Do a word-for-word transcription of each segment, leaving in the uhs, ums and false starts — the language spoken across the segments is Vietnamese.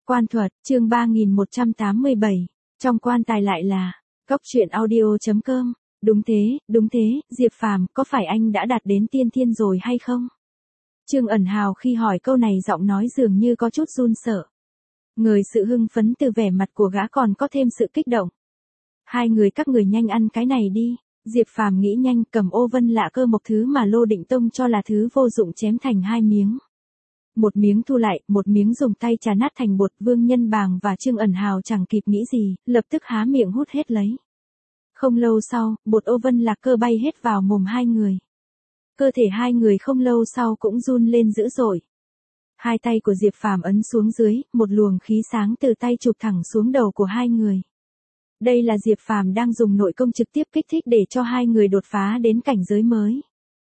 Quan thuật, chương ba nghìn một trăm tám mươi bảy. Trong quan tài lại là Cóc truyện audio chấm com. Đúng thế, đúng thế, Diệp Phàm, có phải anh đã đạt đến tiên thiên rồi hay không? Trương ẩn hào khi hỏi câu này giọng nói dường như có chút run sợ. Người sự hưng phấn từ vẻ mặt của gã còn có thêm sự kích động. Hai người các người nhanh ăn cái này đi. Diệp Phàm nghĩ nhanh, cầm ô vân lạ cơ một thứ mà Lô Định Tông cho là thứ vô dụng chém thành hai miếng. Một miếng thu lại, một miếng dùng tay trà nát thành bột. Vương Nhân Bàng và Trương ẩn hào chẳng kịp nghĩ gì, lập tức há miệng hút hết lấy. Không lâu sau, bột ô vân lạc cơ bay hết vào mồm hai người. Cơ thể hai người không lâu sau cũng run lên dữ dội. Hai tay của Diệp Phàm ấn xuống dưới, một luồng khí sáng từ tay chụp thẳng xuống đầu của hai người. Đây là Diệp Phàm đang dùng nội công trực tiếp kích thích để cho hai người đột phá đến cảnh giới mới.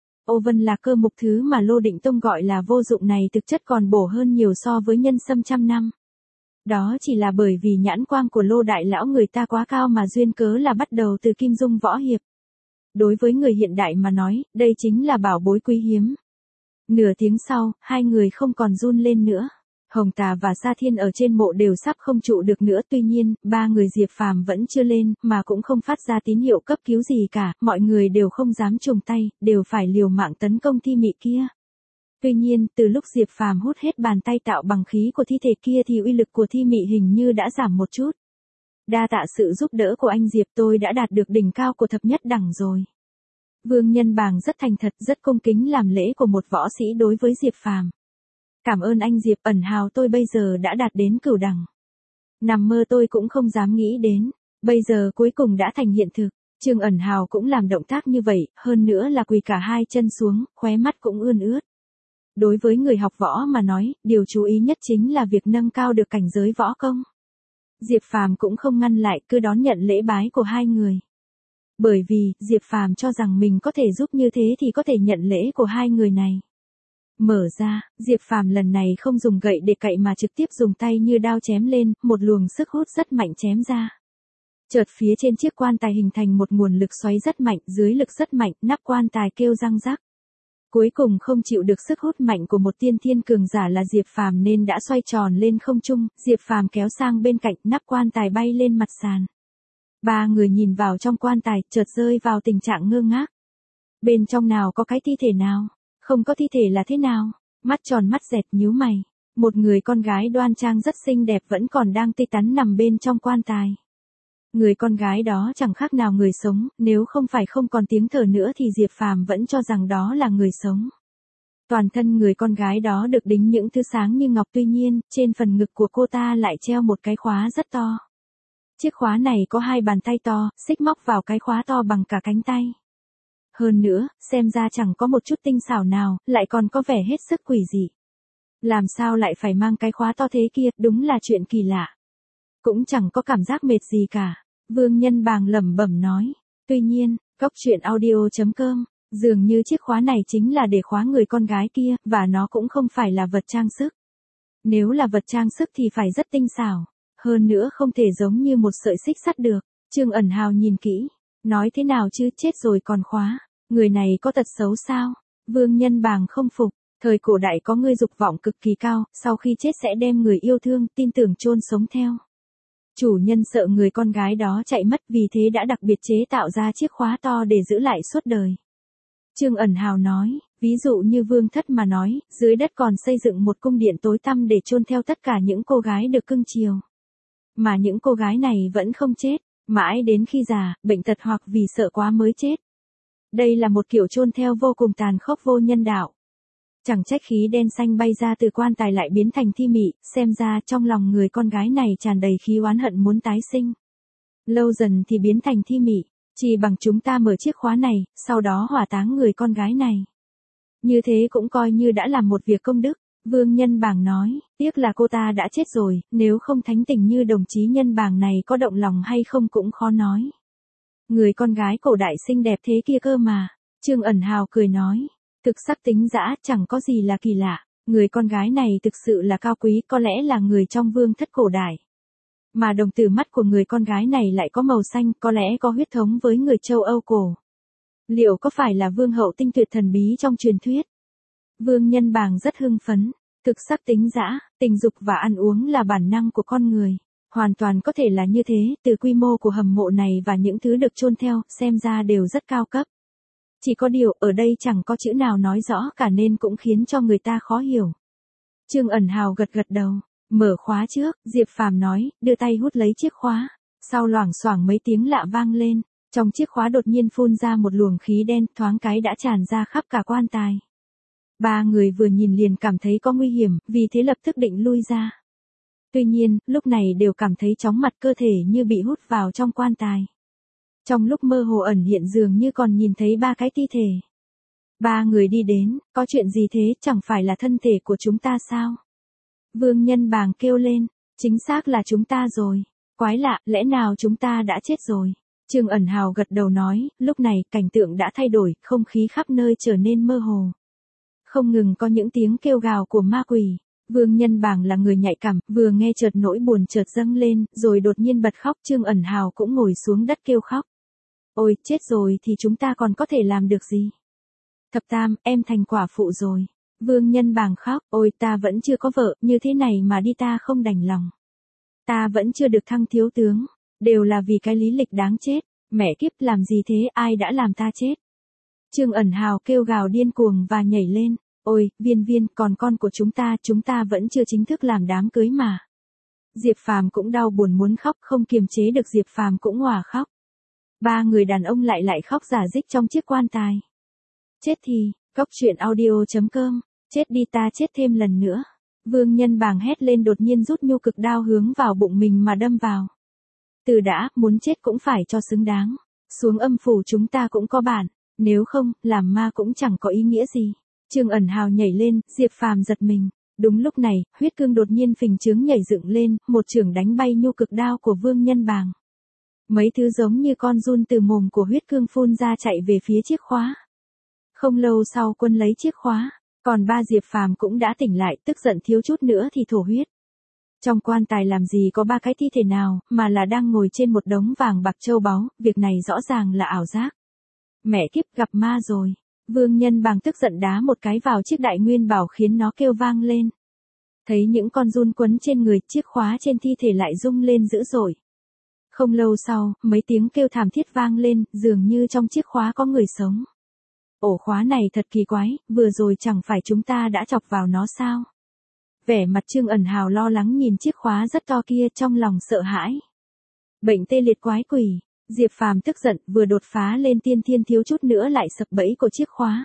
Ô vân là cơ mục thứ mà Lô Định Tông gọi là vô dụng này thực chất còn bổ hơn nhiều so với nhân sâm trăm năm. Đó chỉ là bởi vì nhãn quang của Lô đại lão người ta quá cao mà duyên cớ là bắt đầu từ Kim Dung võ hiệp. Đối với người hiện đại mà nói, đây chính là bảo bối quý hiếm. Nửa tiếng sau, hai người không còn run lên nữa. Hồng Tà và Sa Thiên ở trên mộ đều sắp không trụ được nữa, tuy nhiên, ba người Diệp Phàm vẫn chưa lên, mà cũng không phát ra tín hiệu cấp cứu gì cả, mọi người đều không dám chùng tay, đều phải liều mạng tấn công thi mị kia. Tuy nhiên, từ lúc Diệp Phàm hút hết bàn tay tạo bằng khí của thi thể kia thì uy lực của thi mị hình như đã giảm một chút. Đa tạ sự giúp đỡ của anh Diệp, tôi đã đạt được đỉnh cao của thập nhất đẳng rồi. Vương Nhân Bàng rất thành thật, rất cung kính làm lễ của một võ sĩ đối với Diệp Phàm. Cảm ơn anh Diệp, ẩn hào tôi bây giờ đã đạt đến cửu đẳng. Nằm mơ tôi cũng không dám nghĩ đến, bây giờ cuối cùng đã thành hiện thực. Trương ẩn hào cũng làm động tác như vậy, hơn nữa là quỳ cả hai chân xuống, khóe mắt cũng ươn ướt. Đối với người học võ mà nói, điều chú ý nhất chính là việc nâng cao được cảnh giới võ công. Diệp Phàm cũng không ngăn lại, cứ đón nhận lễ bái của hai người. Bởi vì, Diệp Phàm cho rằng mình có thể giúp như thế thì có thể nhận lễ của hai người này. Mở ra, Diệp Phàm lần này không dùng gậy để cậy mà trực tiếp dùng tay như đao chém lên, một luồng sức hút rất mạnh chém ra. Chợt phía trên chiếc quan tài hình thành một nguồn lực xoáy rất mạnh, dưới lực rất mạnh, nắp quan tài kêu răng rắc. Cuối cùng không chịu được sức hút mạnh của một tiên thiên cường giả là Diệp Phàm nên đã xoay tròn lên không trung, Diệp Phàm kéo sang bên cạnh, nắp quan tài bay lên mặt sàn. Ba người nhìn vào trong quan tài, chợt rơi vào tình trạng ngơ ngác. Bên trong nào có cái thi thể nào? Không có thi thể là thế nào? Mắt tròn mắt dẹt nhíu mày. Một người con gái đoan trang rất xinh đẹp vẫn còn đang tê tắn nằm bên trong quan tài. Người con gái đó chẳng khác nào người sống, nếu không phải không còn tiếng thở nữa thì Diệp Phàm vẫn cho rằng đó là người sống. Toàn thân người con gái đó được đính những thứ sáng như ngọc, tuy nhiên, trên phần ngực của cô ta lại treo một cái khóa rất to. Chiếc khóa này có hai bàn tay to, xích móc vào cái khóa to bằng cả cánh tay. Hơn nữa, xem ra chẳng có một chút tinh xảo nào, lại còn có vẻ hết sức quỷ dị. Làm sao lại phải mang cái khóa to thế kia, đúng là chuyện kỳ lạ. Cũng chẳng có cảm giác mệt gì cả. Vương Nhân Bàng lẩm bẩm nói. Tuy nhiên, Cóc truyện audio chấm com, dường như chiếc khóa này chính là để khóa người con gái kia, và nó cũng không phải là vật trang sức. Nếu là vật trang sức thì phải rất tinh xảo. Hơn nữa không thể giống như một sợi xích sắt được. Trương ẩn hào nhìn kỹ. Nói thế nào chứ, chết rồi còn khóa. Người này có tật xấu sao? Vương Nhân Bàng không phục. Thời cổ đại có người dục vọng cực kỳ cao, sau khi chết sẽ đem người yêu thương, tin tưởng chôn sống theo. Chủ nhân sợ người con gái đó chạy mất, vì thế đã đặc biệt chế tạo ra chiếc khóa to để giữ lại suốt đời. Trương ẩn hào nói, ví dụ như Vương Thất mà nói, dưới đất còn xây dựng một cung điện tối tăm để chôn theo tất cả những cô gái được cưng chiều. Mà những cô gái này vẫn không chết, mãi đến khi già, bệnh tật hoặc vì sợ quá mới chết. Đây là một kiểu chôn theo vô cùng tàn khốc vô nhân đạo. Chẳng trách khí đen xanh bay ra từ quan tài lại biến thành thi mị, xem ra trong lòng người con gái này tràn đầy khí oán hận muốn tái sinh. Lâu dần thì biến thành thi mị, chỉ bằng chúng ta mở chiếc khóa này, sau đó hỏa táng người con gái này. Như thế cũng coi như đã làm một việc công đức. Vương Nhân Bàng nói, tiếc là cô ta đã chết rồi, nếu không thánh tình như đồng chí Nhân Bàng này có động lòng hay không cũng khó nói. Người con gái cổ đại xinh đẹp thế kia cơ mà. Trương ẩn hào cười nói, thực sắc tính dã, chẳng có gì là kỳ lạ. Người con gái này thực sự là cao quý, có lẽ là người trong Vương Thất cổ đại. Mà đồng tử mắt của người con gái này lại có màu xanh, có lẽ có huyết thống với người châu Âu cổ. Liệu có phải là vương hậu tinh tuyệt thần bí trong truyền thuyết? Vương Nhân Bàng rất hưng phấn. Thực sắc tính dã, tình dục và ăn uống là bản năng của con người. Hoàn toàn có thể là như thế, từ quy mô của hầm mộ này và những thứ được chôn theo, xem ra đều rất cao cấp. Chỉ có điều, ở đây chẳng có chữ nào nói rõ cả nên cũng khiến cho người ta khó hiểu. Trương Ẩn Hào gật gật đầu, mở khóa trước, Diệp Phàm nói, đưa tay hút lấy chiếc khóa. Sau loảng xoảng mấy tiếng lạ vang lên, trong chiếc khóa đột nhiên phun ra một luồng khí đen, thoáng cái đã tràn ra khắp cả quan tài. Ba người vừa nhìn liền cảm thấy có nguy hiểm, vì thế lập tức định lui ra. Tuy nhiên, lúc này đều cảm thấy chóng mặt, cơ thể như bị hút vào trong quan tài. Trong lúc mơ hồ ẩn hiện dường như còn nhìn thấy ba cái thi thể. Ba người đi đến, có chuyện gì thế, chẳng phải là thân thể của chúng ta sao? Vương Nhân Bàng kêu lên, chính xác là chúng ta rồi. Quái lạ, lẽ nào chúng ta đã chết rồi? Trương Ẩn Hào gật đầu nói, lúc này cảnh tượng đã thay đổi, không khí khắp nơi trở nên mơ hồ. Không ngừng có những tiếng kêu gào của ma quỷ. Vương Nhân Bàng là người nhạy cảm, vừa nghe chợt nỗi buồn chợt dâng lên, rồi đột nhiên bật khóc. Trương Ẩn Hào cũng ngồi xuống đất kêu khóc. Ôi, chết rồi thì chúng ta còn có thể làm được gì? Thập Tam, em thành quả phụ rồi. Vương Nhân Bàng khóc, ôi ta vẫn chưa có vợ, như thế này mà đi ta không đành lòng. Ta vẫn chưa được thăng thiếu tướng, đều là vì cái lý lịch đáng chết. Mẹ kiếp, làm gì thế, ai đã làm ta chết? Trương Ẩn Hào kêu gào điên cuồng và nhảy lên. Ôi, Viên Viên, còn con của chúng ta, chúng ta vẫn chưa chính thức làm đám cưới mà. Diệp Phàm cũng đau buồn muốn khóc, không kiềm chế được Diệp Phàm cũng òa khóc. Ba người đàn ông lại lại khóc rả rích trong chiếc quan tài. Chết thì, cốc truyện audio chấm com, chết đi ta chết thêm lần nữa. Vương Nhân Bàng hét lên, đột nhiên rút nhu cực đao hướng vào bụng mình mà đâm vào. Từ đã, muốn chết cũng phải cho xứng đáng. Xuống âm phủ chúng ta cũng có bản, nếu không, làm ma cũng chẳng có ý nghĩa gì. Trương Ẩn Hào nhảy lên, Diệp Phàm giật mình. Đúng lúc này, huyết cương đột nhiên phình trướng nhảy dựng lên, một chưởng đánh bay nhu cực đao của Vương Nhân Bàng. Mấy thứ giống như con giun từ mồm của huyết cương phun ra chạy về phía chiếc khóa. Không lâu sau Quân lấy chiếc khóa, còn ba Diệp Phàm cũng đã tỉnh lại, tức giận thiếu chút nữa thì thổ huyết. Trong quan tài làm gì có ba cái thi thể nào, mà là đang ngồi trên một đống vàng bạc châu báu, việc này rõ ràng là ảo giác. Mẹ kiếp, gặp ma rồi. Vương Nhân Bàng tức giận đá một cái vào chiếc đại nguyên bảo khiến nó kêu vang lên. Thấy những con giun quấn trên người, chiếc khóa trên thi thể lại rung lên dữ dội. Không lâu sau, mấy tiếng kêu thảm thiết vang lên, dường như trong chiếc khóa có người sống. Ổ khóa này thật kỳ quái, vừa rồi chẳng phải chúng ta đã chọc vào nó sao? Vẻ mặt Trương Ẩn Hào lo lắng nhìn chiếc khóa rất to kia, trong lòng sợ hãi. Bệnh tê liệt quái quỷ. Diệp Phàm tức giận, vừa đột phá lên tiên thiên thiếu chút nữa lại sập bẫy của chiếc khóa.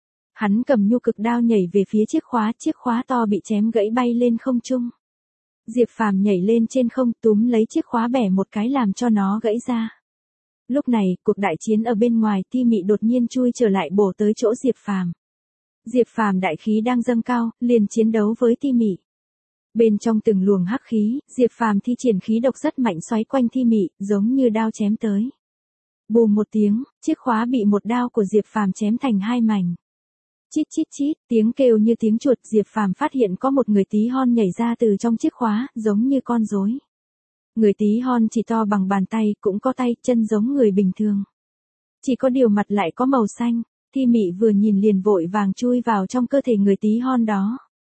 Hắn cầm nhu cực đao nhảy về phía chiếc khóa, chiếc khóa to bị chém gãy bay lên không trung. Diệp Phàm nhảy lên trên không, túm lấy chiếc khóa bẻ một cái làm cho nó gãy ra. Lúc này, cuộc đại chiến ở bên ngoài, Ti Mị đột nhiên chui trở lại bổ tới chỗ Diệp Phàm. Diệp Phàm đại khí đang dâng cao, liền chiến đấu với Ti Mị. Bên trong từng luồng hắc khí, Diệp Phàm thi triển khí độc rất mạnh xoáy quanh Ti Mị, giống như đao chém tới. Bùm một tiếng, chiếc khóa bị một đao của Diệp Phàm chém thành hai mảnh. Chít chít chít, tiếng kêu như tiếng chuột, Diệp Phàm phát hiện có một người tí hon nhảy ra từ trong chiếc khóa, giống như con rối. Người tí hon chỉ to bằng bàn tay, cũng có tay, chân giống người bình thường. Chỉ có điều mặt lại có màu xanh, Ti Mị vừa nhìn liền vội vàng chui vào trong cơ thể người tí hon đó.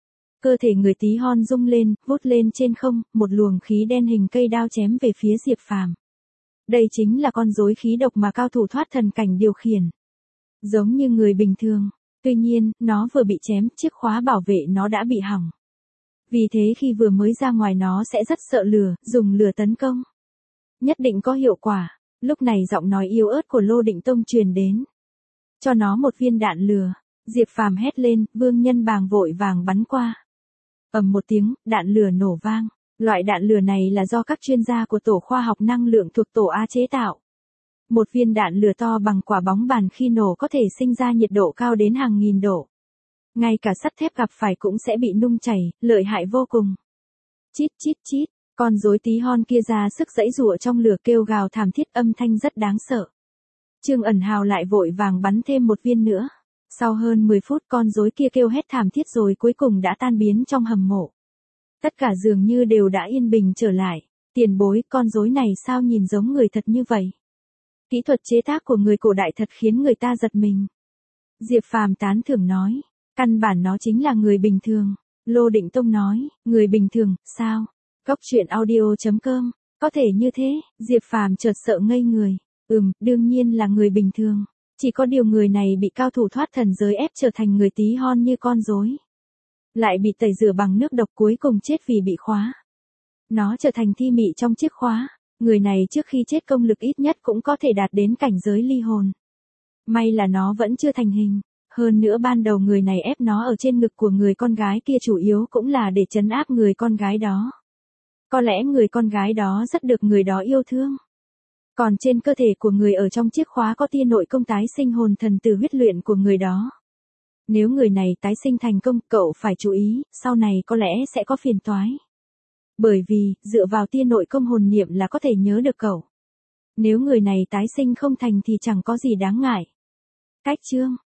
Cơ thể người tí hon rung lên, vút lên trên không, một luồng khí đen hình cây đao chém về phía Diệp Phàm. Đây chính là con rối khí độc mà cao thủ thoát thần cảnh điều khiển. Giống như người bình thường, tuy nhiên, nó vừa bị chém, chiếc khóa bảo vệ nó đã bị hỏng. Vì thế khi vừa mới ra ngoài nó sẽ rất sợ lửa, dùng lửa tấn công. Nhất định có hiệu quả, lúc này giọng nói yếu ớt của Lô Định Tông truyền đến. Cho nó một viên đạn lửa, Diệp Phàm hét lên, Vương Nhân Bàng vội vàng bắn qua. Ầm một tiếng, đạn lửa nổ vang. Loại đạn lửa này là do các chuyên gia của tổ khoa học năng lượng thuộc tổ A chế tạo. Một viên đạn lửa to bằng quả bóng bàn khi nổ có thể sinh ra nhiệt độ cao đến hàng nghìn độ. Ngay cả sắt thép gặp phải cũng sẽ bị nung chảy, lợi hại vô cùng. Chít chít chít, con rối tí hon kia ra sức giãy giụa trong lửa kêu gào thảm thiết, âm thanh rất đáng sợ. Trương Ẩn Hào lại vội vàng bắn thêm một viên nữa. Sau hơn mười phút con rối kia kêu hét thảm thiết rồi cuối cùng đã tan biến trong hầm mộ. Tất cả dường như đều đã yên bình trở lại. Tiền bối, con rối này sao nhìn giống người thật như vậy? Kỹ thuật chế tác của người cổ đại thật khiến người ta giật mình. Diệp Phàm tán thưởng nói, căn bản nó chính là người bình thường. Lô Định Tông nói, người bình thường, sao? Cóc truyện audio.com, có thể như thế, Diệp Phàm chợt sợ ngây người. Ừm, đương nhiên là người bình thường. Chỉ có điều người này bị cao thủ thoát thần giới ép trở thành người tí hon như con rối. Lại bị tẩy rửa bằng nước độc cuối cùng chết vì bị khóa. Nó trở thành thi mị trong chiếc khóa. Người này trước khi chết công lực ít nhất cũng có thể đạt đến cảnh giới ly hồn. May là nó vẫn chưa thành hình. Hơn nữa ban đầu người này ép nó ở trên ngực của người con gái kia chủ yếu cũng là để trấn áp người con gái đó. Có lẽ người con gái đó rất được người đó yêu thương. Còn trên cơ thể của người ở trong chiếc khóa có tia nội công tái sinh hồn thần từ huyết luyện của người đó. Nếu người này tái sinh thành công, cậu phải chú ý, sau này có lẽ sẽ có phiền toái. Bởi vì, dựa vào tia nội công hồn niệm là có thể nhớ được cậu. Nếu người này tái sinh không thành thì chẳng có gì đáng ngại. Cách chương